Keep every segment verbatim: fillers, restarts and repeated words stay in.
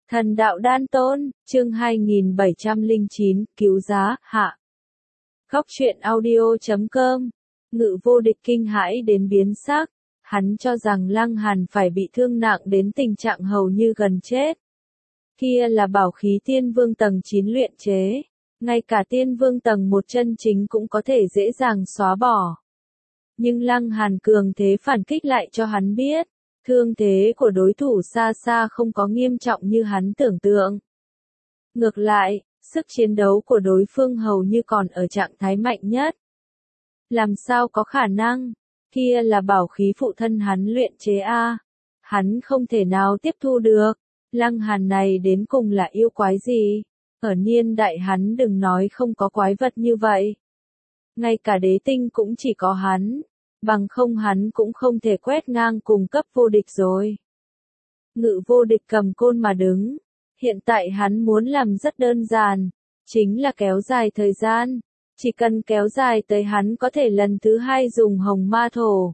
Thần đạo đan tôn, chương hai nghìn bảy trăm lẻ chín, cứu giá, hạ. Góc truyện audio chấm com. Ngự vô địch kinh hãi đến biến sắc, hắn cho rằng Lăng Hàn phải bị thương nặng đến tình trạng hầu như gần chết. Kia là bảo khí tiên vương tầng chín luyện chế, ngay cả tiên vương tầng một chân chính cũng có thể dễ dàng xóa bỏ. Nhưng Lăng Hàn cường thế phản kích lại cho hắn biết, thương thế của đối thủ xa xa không có nghiêm trọng như hắn tưởng tượng. Ngược lại, sức chiến đấu của đối phương hầu như còn ở trạng thái mạnh nhất. Làm sao có khả năng? Kia là bảo khí phụ thân hắn luyện chế a. Hắn không thể nào tiếp thu được. Lăng Hàn này đến cùng là yêu quái gì? Ở niên đại hắn đừng nói không có quái vật như vậy. Ngay cả đế tinh cũng chỉ có hắn. Bằng không hắn cũng không thể quét ngang cùng cấp vô địch rồi. Ngự vô địch cầm côn mà đứng. Hiện tại hắn muốn làm rất đơn giản. Chính là kéo dài thời gian. Chỉ cần kéo dài tới hắn có thể lần thứ hai dùng hồng ma thổ.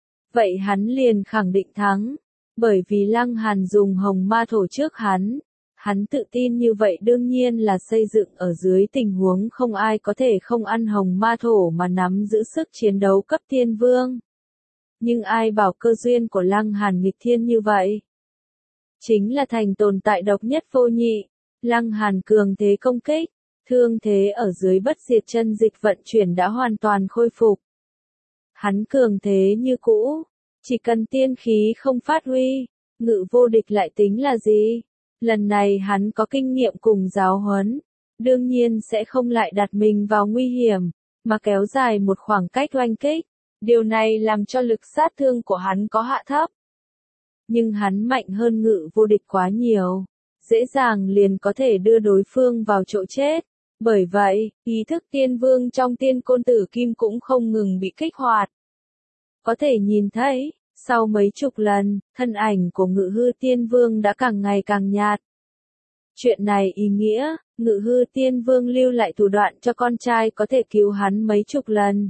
Vậy hắn liền khẳng định thắng. Bởi vì Lăng Hàn dùng hồng ma thổ trước hắn. Hắn tự tin như vậy đương nhiên là xây dựng ở dưới tình huống không ai có thể không ăn hồng ma thổ mà nắm giữ sức chiến đấu cấp thiên vương. Nhưng ai bảo cơ duyên của Lăng Hàn nghịch thiên như vậy? Chính là thành tồn tại độc nhất vô nhị. Lăng Hàn cường thế công kích, thương thế ở dưới bất diệt chân dịch vận chuyển đã hoàn toàn khôi phục. Hắn cường thế như cũ, chỉ cần tiên khí không phát huy, ngự vô địch lại tính là gì? Lần này hắn có kinh nghiệm cùng giáo huấn, đương nhiên sẽ không lại đặt mình vào nguy hiểm, mà kéo dài một khoảng cách oanh kích. Điều này làm cho lực sát thương của hắn có hạ thấp. Nhưng hắn mạnh hơn ngự vô địch quá nhiều, dễ dàng liền có thể đưa đối phương vào chỗ chết. Bởi vậy, ý thức tiên vương trong tiên côn tử kim cũng không ngừng bị kích hoạt. Có thể nhìn thấy, sau mấy chục lần, thân ảnh của ngự hư tiên vương đã càng ngày càng nhạt. Chuyện này ý nghĩa, ngự hư tiên vương lưu lại thủ đoạn cho con trai có thể cứu hắn mấy chục lần.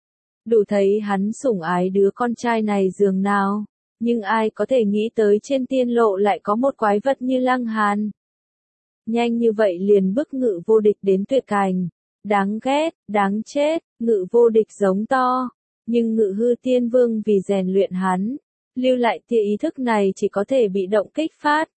Đủ thấy hắn sủng ái đứa con trai này dường nào, nhưng ai có thể nghĩ tới trên tiên lộ lại có một quái vật như Lăng Hàn. Nhanh như vậy liền bức ngự vô địch đến tuyệt cảnh. Đáng ghét, đáng chết, ngự vô địch giống to. Nhưng ngự hư tiên vương vì rèn luyện hắn, lưu lại tia ý thức này chỉ có thể bị động kích phát.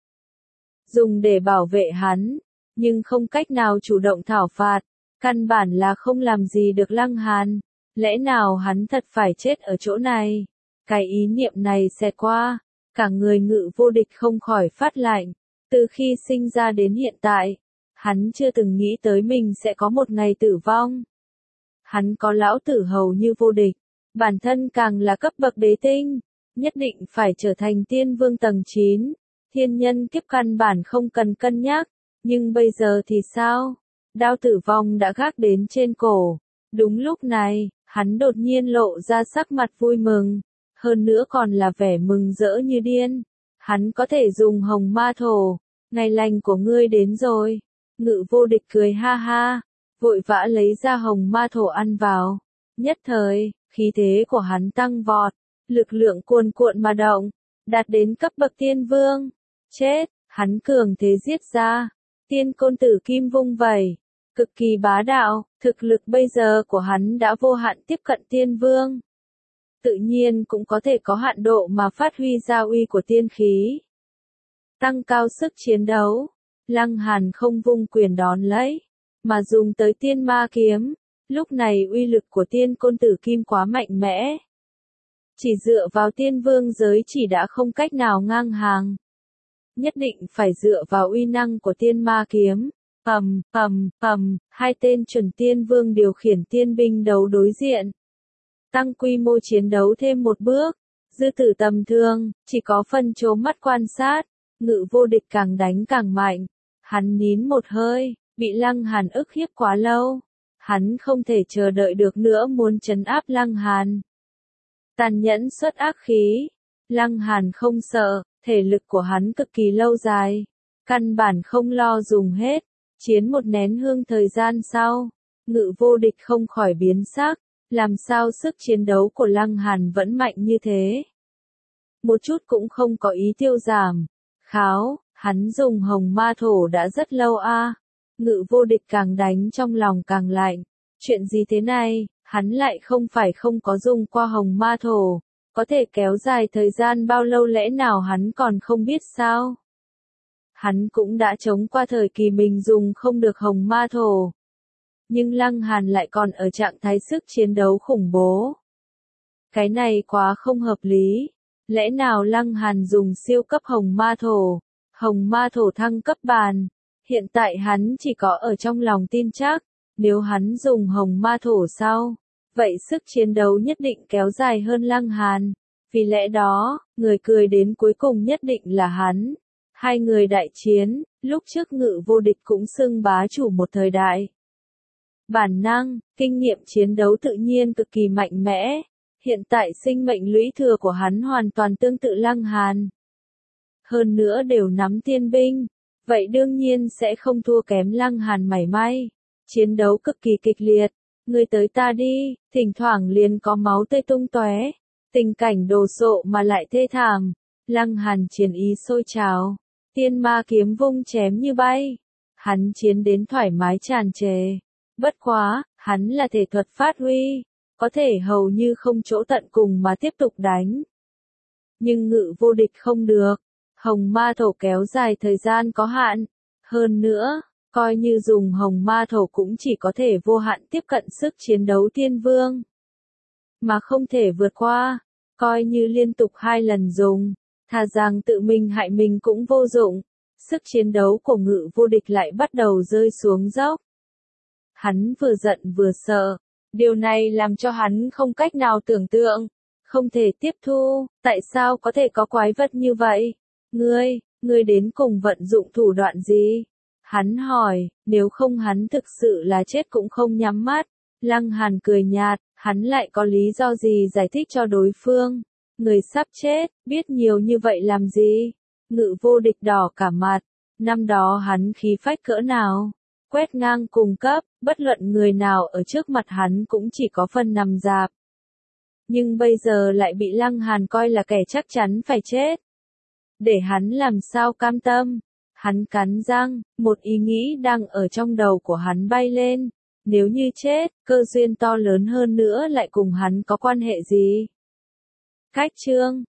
Dùng để bảo vệ hắn, nhưng không cách nào chủ động thảo phạt, căn bản là không làm gì được Lăng Hàn. Lẽ nào hắn thật phải chết ở chỗ này? Cái ý niệm này xẹt qua, cả người ngự vô địch không khỏi phát lạnh. Từ khi sinh ra đến hiện tại, hắn chưa từng nghĩ tới mình sẽ có một ngày tử vong. Hắn có lão tử hầu như vô địch, bản thân càng là cấp bậc đế tinh, nhất định phải trở thành tiên vương tầng chín. Thiên nhân kiếp căn bản không cần cân nhắc, nhưng bây giờ thì sao? Đao tử vong đã gác đến trên cổ. Đúng lúc này, hắn đột nhiên lộ ra sắc mặt vui mừng, hơn nữa còn là vẻ mừng rỡ như điên. Hắn có thể dùng hồng ma thổ, ngày lành của ngươi đến rồi. Ngự vô địch cười ha ha, vội vã lấy ra hồng ma thổ ăn vào. Nhất thời, khí thế của hắn tăng vọt, lực lượng cuồn cuộn mà động, đạt đến cấp bậc tiên vương. Chết, hắn cường thế giết ra, tiên côn tử kim vung vẩy, cực kỳ bá đạo, thực lực bây giờ của hắn đã vô hạn tiếp cận tiên vương. Tự nhiên cũng có thể có hạn độ mà phát huy ra uy của tiên khí. Tăng cao sức chiến đấu, Lăng Hàn không vung quyền đón lấy, mà dùng tới tiên ma kiếm. Lúc này uy lực của tiên côn tử kim quá mạnh mẽ. Chỉ dựa vào tiên vương giới chỉ đã không cách nào ngang hàng. Nhất định phải dựa vào uy năng của tiên ma kiếm. Ầm, ầm, ầm, hai tên chuẩn tiên vương điều khiển tiên binh đấu đối diện. Tăng quy mô chiến đấu thêm một bước. Dư tử tầm thường, chỉ có phần trố mắt quan sát. Ngự vô địch càng đánh càng mạnh. Hắn nín một hơi, bị Lăng Hàn ức hiếp quá lâu. Hắn không thể chờ đợi được nữa muốn trấn áp Lăng Hàn. Tàn nhẫn xuất ác khí. Lăng Hàn không sợ, thể lực của hắn cực kỳ lâu dài. Căn bản không lo dùng hết. Chiến một nén hương thời gian sau, ngự vô địch không khỏi biến sắc. Làm sao sức chiến đấu của Lăng Hàn vẫn mạnh như thế? Một chút cũng không có ý tiêu giảm. Kháo, Hắn dùng hồng ma thổ đã rất lâu a. Ngự vô địch càng đánh trong lòng càng lạnh. Chuyện gì thế này, hắn lại không phải không có dùng qua hồng ma thổ. Có thể kéo dài thời gian bao lâu lẽ nào hắn còn không biết sao? Hắn cũng đã chống qua thời kỳ mình dùng không được hồng ma thổ. Nhưng Lăng Hàn lại còn ở trạng thái sức chiến đấu khủng bố. Cái này quá không hợp lý. Lẽ nào Lăng Hàn dùng siêu cấp hồng ma thổ, hồng ma thổ thăng cấp bàn. Hiện tại hắn chỉ có ở trong lòng tin chắc, nếu hắn dùng hồng ma thổ sau, vậy sức chiến đấu nhất định kéo dài hơn Lăng Hàn. Vì lẽ đó, người cười đến cuối cùng nhất định là hắn. Hai người đại chiến, lúc trước Ngự vô địch cũng xưng bá chủ một thời đại. Bản năng, kinh nghiệm chiến đấu tự nhiên cực kỳ mạnh mẽ. Hiện tại sinh mệnh lũy thừa của hắn hoàn toàn tương tự Lăng Hàn. Hơn nữa đều nắm tiên binh, vậy đương nhiên sẽ không thua kém Lăng Hàn mảy may. Chiến đấu cực kỳ kịch liệt, người tới ta đi, thỉnh thoảng liền có máu tươi tung tóe. Tình cảnh đồ sộ mà lại thê thảm. Lăng Hàn chiến ý sôi trào, tiên ma kiếm vung chém như bay. Hắn chiến đến thoải mái tràn trề. Bất quá, hắn là thể thuật phát huy, có thể hầu như không chỗ tận cùng mà tiếp tục đánh. Nhưng Ngự vô địch không được, hồng ma thổ kéo dài thời gian có hạn. Hơn nữa, coi như dùng hồng ma thổ cũng chỉ có thể vô hạn tiếp cận sức chiến đấu tiên vương. Mà không thể vượt qua, coi như liên tục hai lần dùng, thà rằng tự mình hại mình cũng vô dụng. Sức chiến đấu của Ngự vô địch lại bắt đầu rơi xuống dốc. Hắn vừa giận vừa sợ, điều này làm cho hắn không cách nào tưởng tượng, không thể tiếp thu, tại sao có thể có quái vật như vậy? Ngươi, ngươi đến cùng vận dụng thủ đoạn gì? Hắn hỏi, nếu không hắn thực sự là chết cũng không nhắm mắt. Lăng Hàn cười nhạt, hắn lại có lý do gì giải thích cho đối phương? Người sắp chết, biết nhiều như vậy làm gì? Ngự vô địch đỏ cả mặt, năm đó hắn khí phách cỡ nào? Quét ngang cùng cấp, bất luận người nào ở trước mặt hắn cũng chỉ có phần nằm dạp. Nhưng bây giờ lại bị Lăng Hàn coi là kẻ chắc chắn phải chết. Để hắn làm sao cam tâm? Hắn cắn răng, một ý nghĩ đang ở trong đầu của hắn bay lên. Nếu như chết, cơ duyên to lớn hơn nữa lại cùng hắn có quan hệ gì? Cách chương